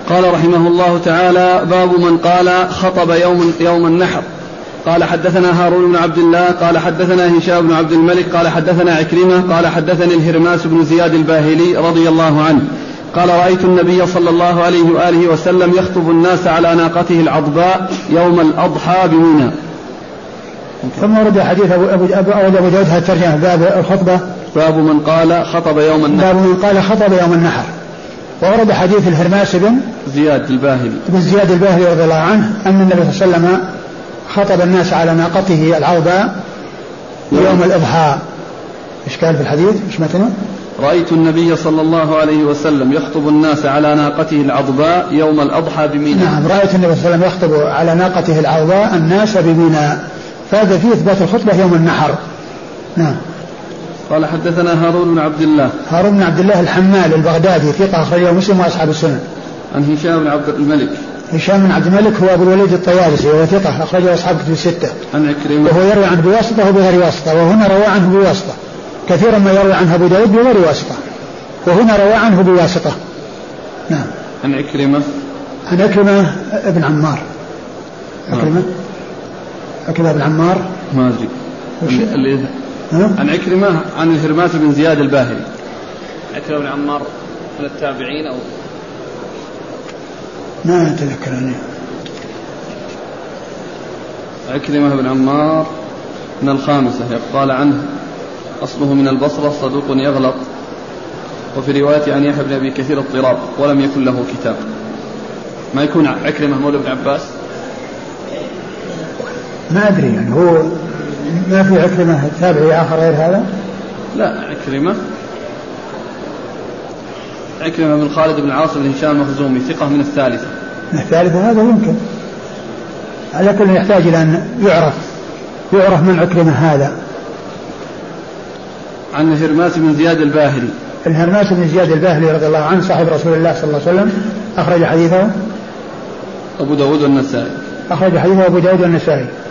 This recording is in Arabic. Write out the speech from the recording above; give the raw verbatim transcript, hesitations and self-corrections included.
قال رحمه الله تعالى: باب من قال خطب يوم, يوم النحر. قال حدثنا هارون بن عبد الله قال حدثنا هشام بن عبد الملك قال حدثنا عكرمة قال حدثني الهرماس بن زياد الباهلي رضي الله عنه قال: رأيت النبي صلى الله عليه وآله وسلم يخطب الناس على ناقته العضباء يوم الأضحى بمنى. ثم ورد حديث أبو, أبو, أبو, أبو داود هذا الترجمة: باب الخطبة، باب من قال خطب يوم النحر، باب من قال خطب يوم النحر. وورد حديث الهرماس بن زياد الباهلي بن زياد الباهلي رضي الله عنه أن النبي صلى الله عليه وسلم خطب الناس على ناقته العضباء يوم الأضحى. إيش قال في الحديث؟ إيش متنه؟ رأيت النبي صلى الله عليه وسلم يخطب الناس على ناقته العضباء يوم الأضحى بمنى. نعم، رأيت النبي صلى الله عليه وسلم يخطب على ناقته العضباء الناس بمنى، فهذا فيه إثبات الخطبة يوم النحر. نعم. قال حدثنا هارون بن عبد الله هارون بن عبد الله الحمال البغدادي ثقة أخرجه مسلم وأصحاب السنن. عن هشام بن عبد الملك هشام بن عبد الملك هو أبو الوليد الطيالسي وهو ثقة أخرجه أصحاب كتب الستة. عن عكرمة وهو يروي عنه بواسطة وبغير واسطة، وهنا روى عنه بواسطة. كثيرا ما يروي عنه أبو داود بغير واسطة، وهنا روى عنه بواسطة. نعم. عن عكرمة عن عكرمة ابن عمار. عكرمة عكرمة بن عمار ما أدري اللي عن عكرمة عن الهرماس بن زياد الباهلي. عكرمة بن عمار من التابعين أو ما أتذكر أنا. عكرمة بن عمار من الخامسة، يقال عنه أصله من البصرة، صدوق يغلط، وفي رواية عن يحيى بن أبي كثير اضطراب ولم يكن له كتاب. ما يكون عكرمة مولى بن عباس؟ ما أدري، يعني هو ما في عكرمة تابعي آخر غير هذا؟ لا، عكرمة عكرمة بن خالد بن عاصم بن هشام المخزومي ثقة من الثالثة. من الثالثة هذا يمكن، على كل يحتاج إلى أن يعرف يعرف من عكرمة هذا. عن الهرماس بن زياد الباهلي. الهرماس بن زياد الباهلي رضي الله عنه صاحب رسول الله صلى الله عليه وسلم، أخرج حديثه أبو داود والنسائي. أخرج حديثه أبو داود والنسائي.